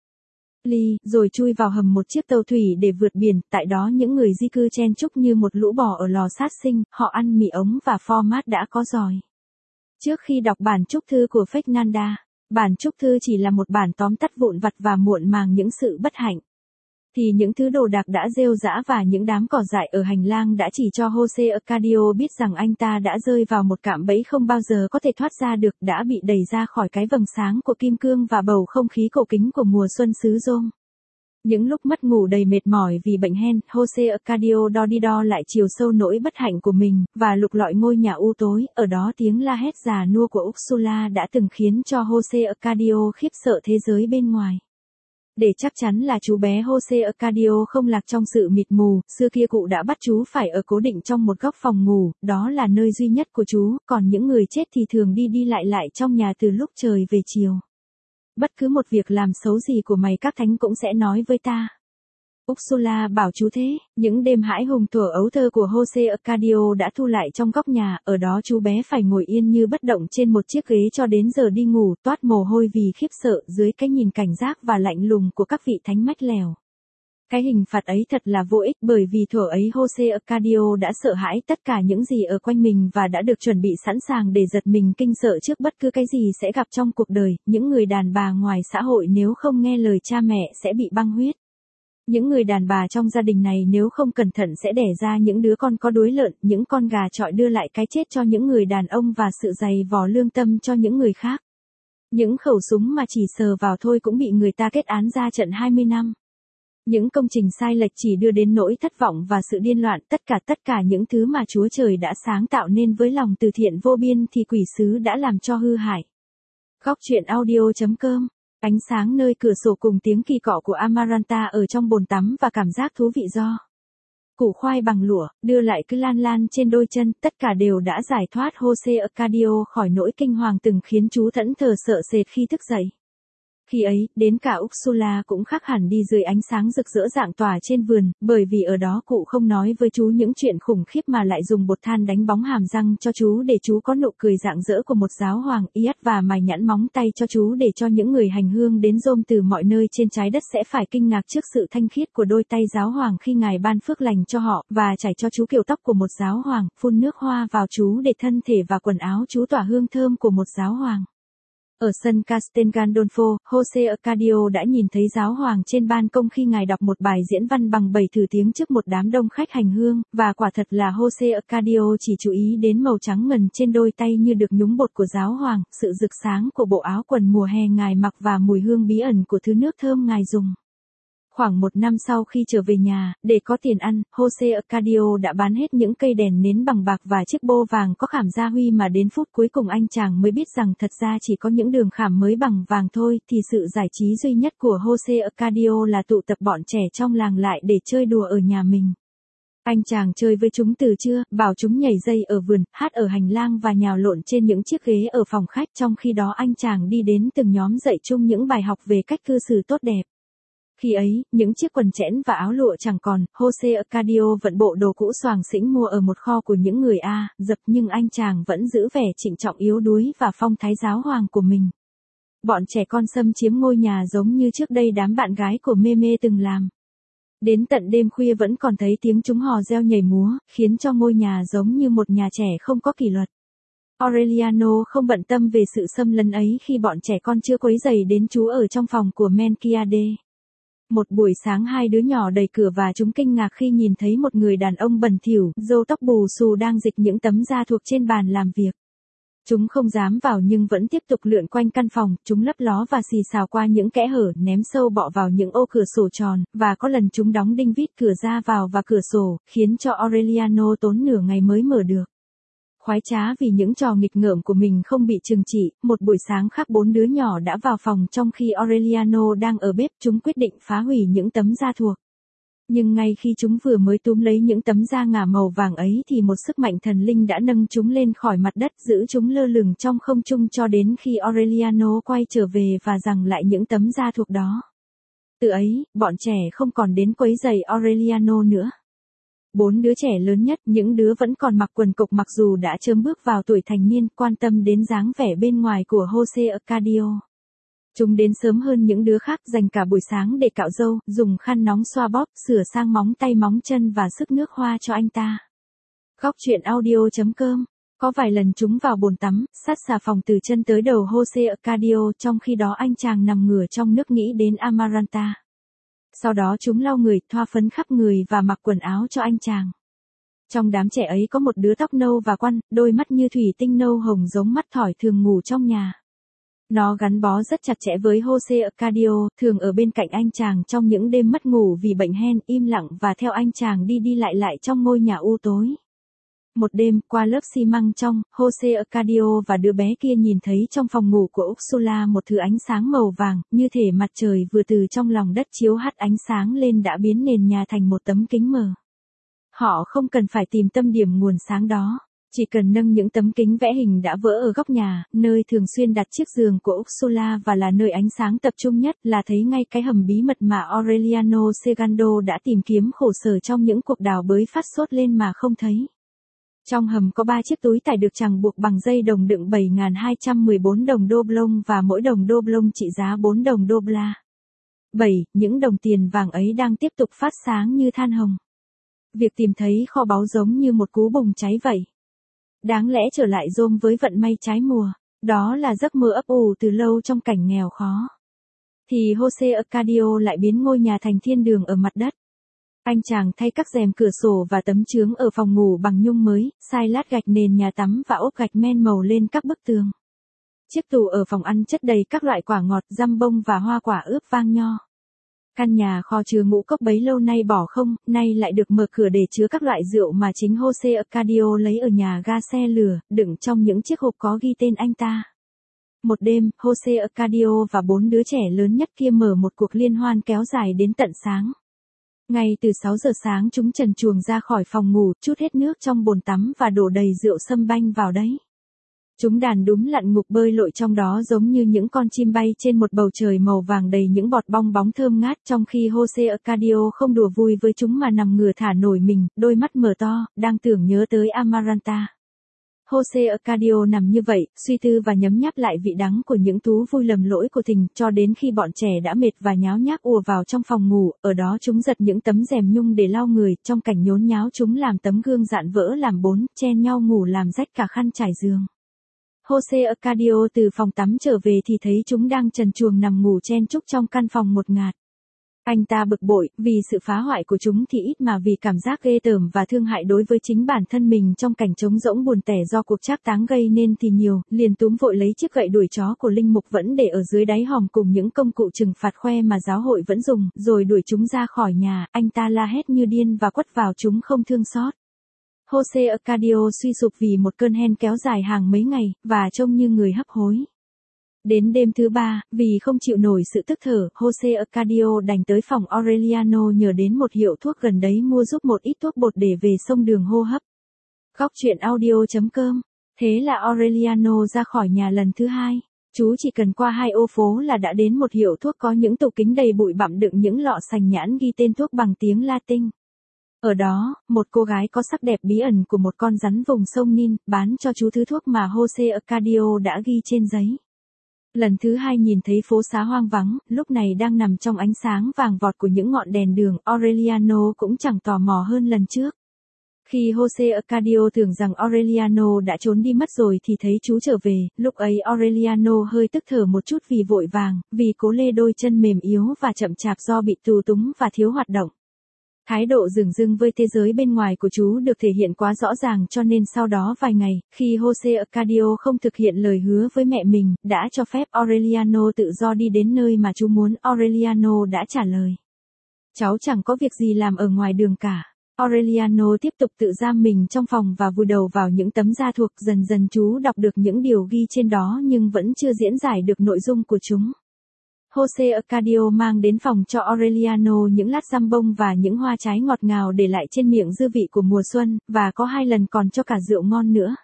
vali, rồi chui vào hầm một chiếc tàu thủy để vượt biển. Tại đó những người di cư chen chúc như một lũ bò ở lò sát sinh, họ ăn mì ống và format đã có giỏi. Trước khi đọc bản chúc thư của Fernanda, bản chúc thư chỉ là một bản tóm tắt vụn vặt và muộn màng những sự bất hạnh, thì những thứ đồ đạc đã rêu rã và những đám cỏ dại ở hành lang đã chỉ cho Jose Arcadio biết rằng anh ta đã rơi vào một cạm bẫy không bao giờ có thể thoát ra được, đã bị đẩy ra khỏi cái vầng sáng của kim cương và bầu không khí cổ kính của mùa xuân xứ Rome. Những lúc mất ngủ đầy mệt mỏi vì bệnh hen, Jose Arcadio đo đi đo lại chiều sâu nỗi bất hạnh của mình, và lục lọi ngôi nhà u tối, ở đó tiếng la hét già nua của Ursula đã từng khiến cho Jose Arcadio khiếp sợ thế giới bên ngoài. Để chắc chắn là chú bé Jose Arcadio không lạc trong sự mịt mù, xưa kia cụ đã bắt chú phải ở cố định trong một góc phòng ngủ, đó là nơi duy nhất của chú, còn những người chết thì thường đi lại trong nhà từ lúc trời về chiều. Bất cứ một việc làm xấu gì của mày các thánh cũng sẽ nói với ta. Ursula bảo chú thế. Những đêm hãi hùng thuở ấu thơ của Jose Arcadio đã thu lại trong góc nhà, ở đó chú bé phải ngồi yên như bất động trên một chiếc ghế cho đến giờ đi ngủ, toát mồ hôi vì khiếp sợ dưới cái nhìn cảnh giác và lạnh lùng của các vị thánh mách lèo. Cái hình phạt ấy thật là vô ích, bởi vì thuở ấy Jose Arcadio đã sợ hãi tất cả những gì ở quanh mình và đã được chuẩn bị sẵn sàng để giật mình kinh sợ trước bất cứ cái gì sẽ gặp trong cuộc đời. Những người đàn bà ngoài xã hội nếu không nghe lời cha mẹ sẽ bị băng huyết. Những người đàn bà trong gia đình này nếu không cẩn thận sẽ đẻ ra những đứa con có đuối lợn, những con gà chọi đưa lại cái chết cho những người đàn ông và sự dày vò lương tâm cho những người khác. Những khẩu súng mà chỉ sờ vào thôi cũng bị người ta kết án ra trận 20 năm. Những công trình sai lệch chỉ đưa đến nỗi thất vọng và sự điên loạn, tất cả những thứ mà Chúa Trời đã sáng tạo nên với lòng từ thiện vô biên thì quỷ sứ đã làm cho hư hại. Góc truyện audio.com. Ánh sáng nơi cửa sổ cùng tiếng kỳ cọ của Amaranta ở trong bồn tắm và cảm giác thú vị do củ khoai bằng lụa, đưa lại cứ lan trên đôi chân, tất cả đều đã giải thoát Jose Arcadio khỏi nỗi kinh hoàng từng khiến chú thẫn thờ sợ sệt khi thức dậy. Khi ấy, đến cả Ursula cũng khác hẳn đi dưới ánh sáng rực rỡ rạng tỏa trên vườn, bởi vì ở đó cụ không nói với chú những chuyện khủng khiếp mà lại dùng bột than đánh bóng hàm răng cho chú để chú có nụ cười rạng rỡ của một giáo hoàng, Iat và mài nhẵn móng tay cho chú để cho những người hành hương đến Rome từ mọi nơi trên trái đất sẽ phải kinh ngạc trước sự thanh khiết của đôi tay giáo hoàng khi ngài ban phước lành cho họ, và chải cho chú kiểu tóc của một giáo hoàng, phun nước hoa vào chú để thân thể và quần áo chú tỏa hương thơm của một giáo hoàng. Ở sân Castel Gandolfo, Jose Arcadio đã nhìn thấy giáo hoàng trên ban công khi ngài đọc một bài diễn văn bằng 7 thứ tiếng trước một đám đông khách hành hương, và quả thật là Jose Arcadio chỉ chú ý đến màu trắng ngần trên đôi tay như được nhúng bột của giáo hoàng, sự rực sáng của bộ áo quần mùa hè ngài mặc và mùi hương bí ẩn của thứ nước thơm ngài dùng. Khoảng một năm sau khi trở về nhà, để có tiền ăn, Jose Arcadio đã bán hết những cây đèn nến bằng bạc và chiếc bô vàng có khảm gia huy mà đến phút cuối cùng anh chàng mới biết rằng thật ra chỉ có những đường khảm mới bằng vàng thôi, thì sự giải trí duy nhất của Jose Arcadio là tụ tập bọn trẻ trong làng lại để chơi đùa ở nhà mình. Anh chàng chơi với chúng từ trưa, bảo chúng nhảy dây ở vườn, hát ở hành lang và nhào lộn trên những chiếc ghế ở phòng khách, trong khi đó anh chàng đi đến từng nhóm dạy chung những bài học về cách cư xử tốt đẹp. Khi ấy, những chiếc quần chẽn và áo lụa chẳng còn, Jose Arcadio vận bộ đồ cũ xoàng xĩnh mua ở một kho của những người dập, nhưng anh chàng vẫn giữ vẻ trịnh trọng yếu đuối và phong thái giáo hoàng của mình. Bọn trẻ con xâm chiếm ngôi nhà giống như trước đây đám bạn gái của Meme từng làm. Đến tận đêm khuya vẫn còn thấy tiếng chúng hò reo nhảy múa, khiến cho ngôi nhà giống như một nhà trẻ không có kỷ luật. Aureliano không bận tâm về sự xâm lấn ấy khi bọn trẻ con chưa quấy rầy đến chú ở trong phòng của Melquiade. Một buổi sáng hai đứa nhỏ đẩy cửa và chúng kinh ngạc khi nhìn thấy một người đàn ông bẩn thỉu, râu tóc bù xù đang dịch những tấm da thuộc trên bàn làm việc. Chúng không dám vào nhưng vẫn tiếp tục lượn quanh căn phòng, chúng lấp ló và xì xào qua những kẽ hở, ném sâu bọ vào những ô cửa sổ tròn, và có lần chúng đóng đinh vít cửa ra vào và cửa sổ, khiến cho Aureliano tốn nửa ngày mới mở được. Khoái trá vì những trò nghịch ngợm của mình không bị trừng trị, một buổi sáng khác 4 đứa nhỏ đã vào phòng trong khi Aureliano đang ở bếp, chúng quyết định phá hủy những tấm da thuộc. Nhưng ngay khi chúng vừa mới túm lấy những tấm da ngà màu vàng ấy thì một sức mạnh thần linh đã nâng chúng lên khỏi mặt đất, giữ chúng lơ lửng trong không trung cho đến khi Aureliano quay trở về và giằng lại những tấm da thuộc đó. Từ ấy, bọn trẻ không còn đến quấy rầy Aureliano nữa. 4 đứa trẻ lớn nhất, những đứa vẫn còn mặc quần cộc mặc dù đã chớm bước vào tuổi thành niên, quan tâm đến dáng vẻ bên ngoài của Jose Arcadio. Chúng đến sớm hơn những đứa khác, dành cả buổi sáng để cạo râu, dùng khăn nóng xoa bóp, sửa sang móng tay móng chân và sức nước hoa cho anh ta. Góc truyện audio.com. Có vài lần chúng vào bồn tắm, sát xà phòng từ chân tới đầu Jose Arcadio, trong khi đó anh chàng nằm ngửa trong nước nghĩ đến Amaranta. Sau đó chúng lau người, thoa phấn khắp người và mặc quần áo cho anh chàng. Trong đám trẻ ấy có một đứa tóc nâu và quăn, đôi mắt như thủy tinh nâu hồng giống mắt thỏi thường ngủ trong nhà. Nó gắn bó rất chặt chẽ với Jose Arcadio, thường ở bên cạnh anh chàng trong những đêm mất ngủ vì bệnh hen, im lặng và theo anh chàng đi lại trong ngôi nhà u tối. Một đêm, qua lớp xi măng trong, Jose Arcadio và đứa bé kia nhìn thấy trong phòng ngủ của Ursula một thứ ánh sáng màu vàng, như thể mặt trời vừa từ trong lòng đất chiếu hắt ánh sáng lên đã biến nền nhà thành một tấm kính mờ. Họ không cần phải tìm tâm điểm nguồn sáng đó, chỉ cần nâng những tấm kính vẽ hình đã vỡ ở góc nhà, nơi thường xuyên đặt chiếc giường của Ursula và là nơi ánh sáng tập trung nhất, là thấy ngay cái hầm bí mật mà Aureliano Segando đã tìm kiếm khổ sở trong những cuộc đào bới phát sốt lên mà không thấy. Trong hầm có 3 chiếc túi tải được chằng buộc bằng dây đồng đựng 7.214 đồng đô blông và mỗi đồng đô blông trị giá 4 đồng đô bla. 7. Những đồng tiền vàng ấy đang tiếp tục phát sáng như than hồng. Việc tìm thấy kho báu giống như một cú bùng cháy vậy. Đáng lẽ trở lại Rome với vận may trái mùa, đó là giấc mơ ấp ủ từ lâu trong cảnh nghèo khó. Thì Jose Arcadio lại biến ngôi nhà thành thiên đường ở mặt đất. Anh chàng thay các rèm cửa sổ và tấm chướng ở phòng ngủ bằng nhung mới, sai lát gạch nền nhà tắm và ốp gạch men màu lên các bức tường. Chiếc tủ ở phòng ăn chất đầy các loại quả ngọt, răm bông và hoa quả ướp vang nho. Căn nhà kho chứa ngũ cốc bấy lâu nay bỏ không, nay lại được mở cửa để chứa các loại rượu mà chính Jose Arcadio lấy ở nhà ga xe lửa, đựng trong những chiếc hộp có ghi tên anh ta. Một đêm, Jose Arcadio và 4 đứa trẻ lớn nhất kia mở một cuộc liên hoan kéo dài đến tận sáng. Ngay từ 6 giờ sáng chúng trần truồng ra khỏi phòng ngủ, trút hết nước trong bồn tắm và đổ đầy rượu sâm banh vào đấy. Chúng đàn đúm lặn ngục bơi lội trong đó giống như những con chim bay trên một bầu trời màu vàng đầy những bọt bong bóng thơm ngát, trong khi Jose Arcadio không đùa vui với chúng mà nằm ngửa thả nổi mình, đôi mắt mở to, đang tưởng nhớ tới Amaranta. Jose Arcadio nằm như vậy, suy tư và nhấm nháp lại vị đắng của những thú vui lầm lỗi của tình, cho đến khi bọn trẻ đã mệt và nháo nhác ùa vào trong phòng ngủ, ở đó chúng giật những tấm rèm nhung để lau người, trong cảnh nhốn nháo chúng làm tấm gương dạn vỡ làm 4, chen nhau ngủ làm rách cả khăn trải giường. Jose Arcadio từ phòng tắm trở về thì thấy chúng đang trần truồng nằm ngủ chen chúc trong căn phòng ngột ngạt. Anh ta bực bội, vì sự phá hoại của chúng thì ít mà vì cảm giác ghê tởm và thương hại đối với chính bản thân mình trong cảnh trống rỗng buồn tẻ do cuộc trác táng gây nên thì nhiều, liền túm vội lấy chiếc gậy đuổi chó của linh mục vẫn để ở dưới đáy hòm cùng những công cụ trừng phạt khoe mà giáo hội vẫn dùng, rồi đuổi chúng ra khỏi nhà. Anh ta la hét như điên và quất vào chúng không thương xót. Jose Arcadio suy sụp vì một cơn hen kéo dài hàng mấy ngày, và trông như người hấp hối. Đến đêm thứ 3, vì không chịu nổi sự tức thở, Jose Arcadio đành tới phòng Aureliano nhờ đến một hiệu thuốc gần đấy mua giúp một ít thuốc bột để về xông đường hô hấp. Góc truyện audio.com. Thế là Aureliano ra khỏi nhà lần thứ 2. Chú chỉ cần qua 2 ô phố là đã đến một hiệu thuốc có những tủ kính đầy bụi bặm đựng những lọ sành nhãn ghi tên thuốc bằng tiếng Latin. Ở đó, một cô gái có sắc đẹp bí ẩn của một con rắn vùng sông Nin, bán cho chú thứ thuốc mà Jose Arcadio đã ghi trên giấy. Lần thứ 2 nhìn thấy phố xá hoang vắng, lúc này đang nằm trong ánh sáng vàng vọt của những ngọn đèn đường, Aureliano cũng chẳng tò mò hơn lần trước. Khi Jose Arcadio tưởng rằng Aureliano đã trốn đi mất rồi thì thấy chú trở về, lúc ấy Aureliano hơi tức thở một chút vì vội vàng, vì cố lê đôi chân mềm yếu và chậm chạp do bị tù túng và thiếu hoạt động. Thái độ dửng dưng với thế giới bên ngoài của chú được thể hiện quá rõ ràng cho nên sau đó vài ngày, khi Jose Arcadio không thực hiện lời hứa với mẹ mình, đã cho phép Aureliano tự do đi đến nơi mà chú muốn, Aureliano đã trả lời. Cháu chẳng có việc gì làm ở ngoài đường cả. Aureliano tiếp tục tự giam mình trong phòng và vùi đầu vào những tấm da thuộc, dần dần chú đọc được những điều ghi trên đó nhưng vẫn chưa diễn giải được nội dung của chúng. Jose Arcadio mang đến phòng cho Aureliano những lát giam bông và những hoa trái ngọt ngào để lại trên miệng dư vị của mùa xuân, và có 2 lần còn cho cả rượu ngon nữa.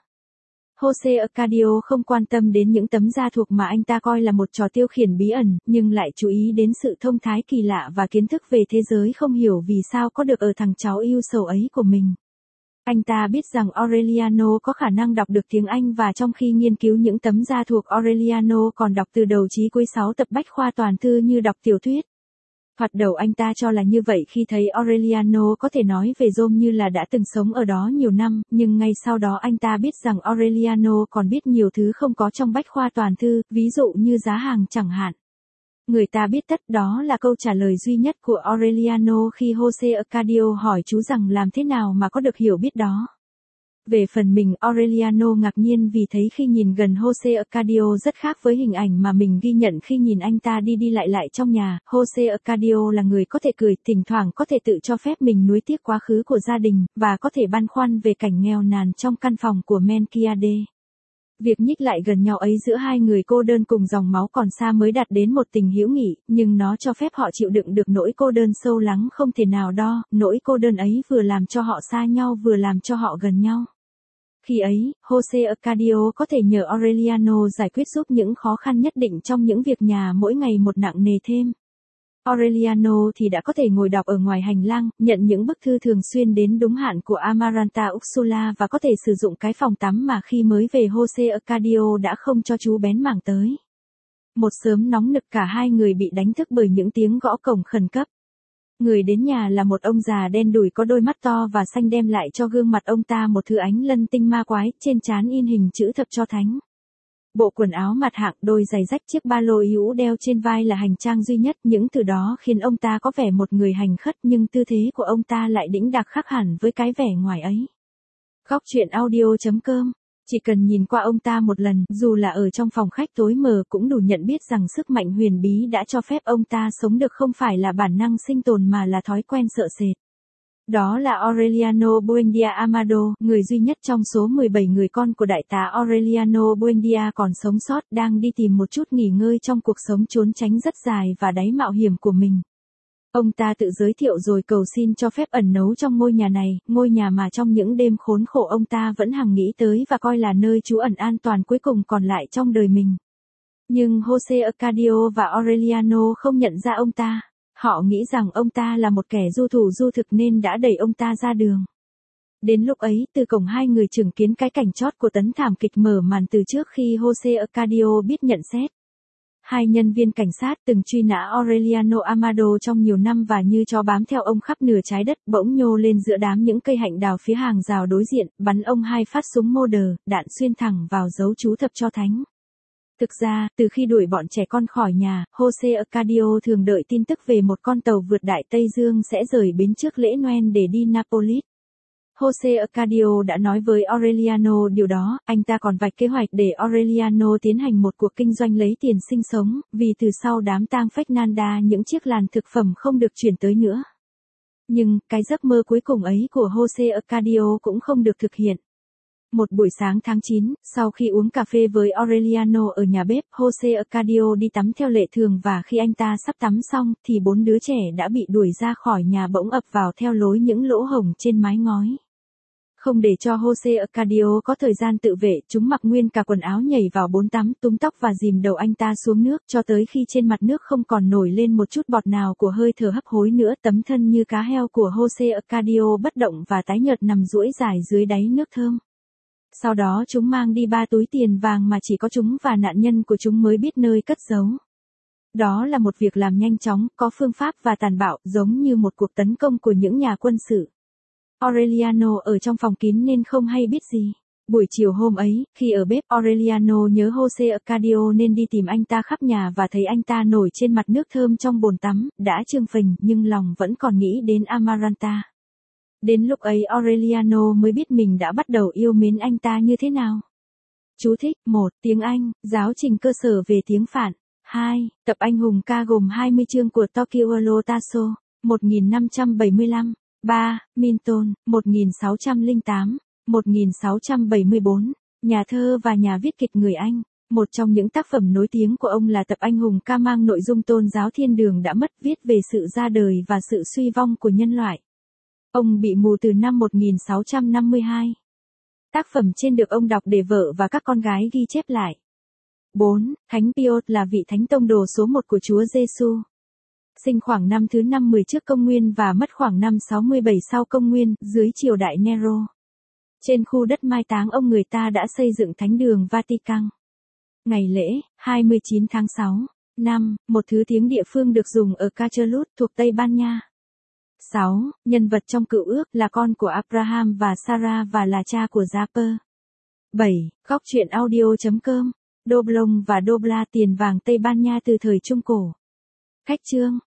Jose Arcadio không quan tâm đến những tấm da thuộc mà anh ta coi là một trò tiêu khiển bí ẩn, nhưng lại chú ý đến sự thông thái kỳ lạ và kiến thức về thế giới không hiểu vì sao có được ở thằng cháu yêu sầu ấy của mình. Anh ta biết rằng Aureliano có khả năng đọc được tiếng Anh và trong khi nghiên cứu những tấm da thuộc Aureliano còn đọc từ đầu chí cuối 6 tập bách khoa toàn thư như đọc tiểu thuyết. Thoạt đầu anh ta cho là như vậy khi thấy Aureliano có thể nói về Rome như là đã từng sống ở đó nhiều năm, nhưng ngay sau đó anh ta biết rằng Aureliano còn biết nhiều thứ không có trong bách khoa toàn thư, ví dụ như giá hàng chẳng hạn. Người ta biết tất đó là câu trả lời duy nhất của Aureliano khi Jose Arcadio hỏi chú rằng làm thế nào mà có được hiểu biết đó. Về phần mình Aureliano ngạc nhiên vì thấy khi nhìn gần Jose Arcadio rất khác với hình ảnh mà mình ghi nhận khi nhìn anh ta đi đi lại trong nhà. Jose Arcadio là người có thể cười, thỉnh thoảng có thể tự cho phép mình nuối tiếc quá khứ của gia đình, và có thể băn khoăn về cảnh nghèo nàn trong căn phòng của Melquiade. Việc nhích lại gần nhau ấy giữa hai người cô đơn cùng dòng máu còn xa mới đạt đến một tình hữu nghị, nhưng nó cho phép họ chịu đựng được nỗi cô đơn sâu lắng không thể nào đo, nỗi cô đơn ấy vừa làm cho họ xa nhau vừa làm cho họ gần nhau. Khi ấy, Jose Arcadio có thể nhờ Aureliano giải quyết giúp những khó khăn nhất định trong những việc nhà mỗi ngày một nặng nề thêm. Aureliano thì đã có thể ngồi đọc ở ngoài hành lang, nhận những bức thư thường xuyên đến đúng hạn của Amaranta Ursula và có thể sử dụng cái phòng tắm mà khi mới về Jose Arcadio đã không cho chú bén mảng tới. Một sớm nóng nực cả hai người bị đánh thức bởi những tiếng gõ cổng khẩn cấp. Người đến nhà là một ông già đen đủi có đôi mắt to và xanh đem lại cho gương mặt ông ta một thứ ánh lân tinh ma quái, trên trán in hình chữ thập cho thánh. Bộ quần áo mặt hạng, đôi giày rách, chiếc ba lô hữu đeo trên vai là hành trang duy nhất, những từ đó khiến ông ta có vẻ một người hành khất nhưng tư thế của ông ta lại đĩnh đạc khác hẳn với cái vẻ ngoài ấy. Góc truyện audio.com. Chỉ cần nhìn qua ông ta một lần, dù là ở trong phòng khách tối mờ cũng đủ nhận biết rằng sức mạnh huyền bí đã cho phép ông ta sống được không phải là bản năng sinh tồn mà là thói quen sợ sệt. Đó là Aureliano Buendia Amado, người duy nhất trong số 17 người con của đại tá Aureliano Buendia còn sống sót, đang đi tìm một chút nghỉ ngơi trong cuộc sống trốn tránh rất dài và đáy mạo hiểm của mình. Ông ta tự giới thiệu rồi cầu xin cho phép ẩn náu trong ngôi nhà này, ngôi nhà mà trong những đêm khốn khổ ông ta vẫn hằng nghĩ tới và coi là nơi trú ẩn an toàn cuối cùng còn lại trong đời mình. Nhưng Jose Arcadio và Aureliano không nhận ra ông ta. Họ nghĩ rằng ông ta là một kẻ du thủ du thực nên đã đẩy ông ta ra đường. Đến lúc ấy, từ cổng hai người chứng kiến cái cảnh chót của tấn thảm kịch mở màn từ trước khi Jose Arcadio biết nhận xét. Hai nhân viên cảnh sát từng truy nã Aureliano Amado trong nhiều năm và như chó bám theo ông khắp nửa trái đất bỗng nhô lên giữa đám những cây hạnh đào phía hàng rào đối diện, bắn ông 2 phát súng Model, đạn xuyên thẳng vào dấu chú thập cho thánh. Thực ra, từ khi đuổi bọn trẻ con khỏi nhà, Jose Arcadio thường đợi tin tức về một con tàu vượt Đại Tây Dương sẽ rời bến trước lễ Noel để đi Napoli. Jose Arcadio đã nói với Aureliano điều đó, anh ta còn vạch kế hoạch để Aureliano tiến hành một cuộc kinh doanh lấy tiền sinh sống, vì từ sau đám tang Fernanda những chiếc làn thực phẩm không được chuyển tới nữa. Nhưng, cái giấc mơ cuối cùng ấy của Jose Arcadio cũng không được thực hiện. Một buổi sáng tháng 9, sau khi uống cà phê với Aureliano ở nhà bếp, Jose Arcadio đi tắm theo lệ thường và khi anh ta sắp tắm xong, thì 4 đứa trẻ đã bị đuổi ra khỏi nhà bỗng ập vào theo lối những lỗ hổng trên mái ngói. Không để cho Jose Arcadio có thời gian tự vệ, chúng mặc nguyên cả quần áo nhảy vào bồn tắm, túm tóc và dìm đầu anh ta xuống nước, cho tới khi trên mặt nước không còn nổi lên một chút bọt nào của hơi thở hấp hối nữa. Tấm thân như cá heo của Jose Arcadio bất động và tái nhợt nằm duỗi dài dưới đáy nước thơm. Sau đó chúng mang đi 3 túi tiền vàng mà chỉ có chúng và nạn nhân của chúng mới biết nơi cất giấu. Đó là một việc làm nhanh chóng, có phương pháp và tàn bạo, giống như một cuộc tấn công của những nhà quân sự. Aureliano ở trong phòng kín nên không hay biết gì. Buổi chiều hôm ấy, khi ở bếp, Aureliano nhớ Jose Arcadio nên đi tìm anh ta khắp nhà và thấy anh ta nổi trên mặt nước thơm trong bồn tắm, đã trương phình nhưng lòng vẫn còn nghĩ đến Amaranta. Đến lúc ấy Aureliano mới biết mình đã bắt đầu yêu mến anh ta như thế nào. Chú thích: 1. Tiếng Anh, giáo trình cơ sở về tiếng Phạn. 2. Tập anh hùng ca gồm 20 chương của Tokyo Tasso, 1575. 3. Milton, 1608, 1674. Nhà thơ và nhà viết kịch người Anh. Một trong những tác phẩm nổi tiếng của ông là tập anh hùng ca mang nội dung tôn giáo thiên đường đã mất, viết về sự ra đời và sự suy vong của nhân loại. Ông bị mù từ năm 1652. Tác phẩm trên được ông đọc để vợ và các con gái ghi chép lại. 4. Thánh Pio là vị thánh tông đồ số 1 của Chúa Giêsu. Sinh khoảng năm thứ 50 trước công nguyên và mất khoảng năm 67 sau công nguyên, dưới triều đại Nero. Trên khu đất mai táng ông người ta đã xây dựng thánh đường Vatican. Ngày lễ, 29 tháng 6. Năm, một thứ tiếng địa phương được dùng ở Castellut thuộc Tây Ban Nha. 6. Nhân vật trong cựu ước là con của Abraham và Sarah và là cha của Japer. 7. Góc truyện audio.com. Doblong và Dobla tiền vàng Tây Ban Nha từ thời Trung Cổ. Khách chương.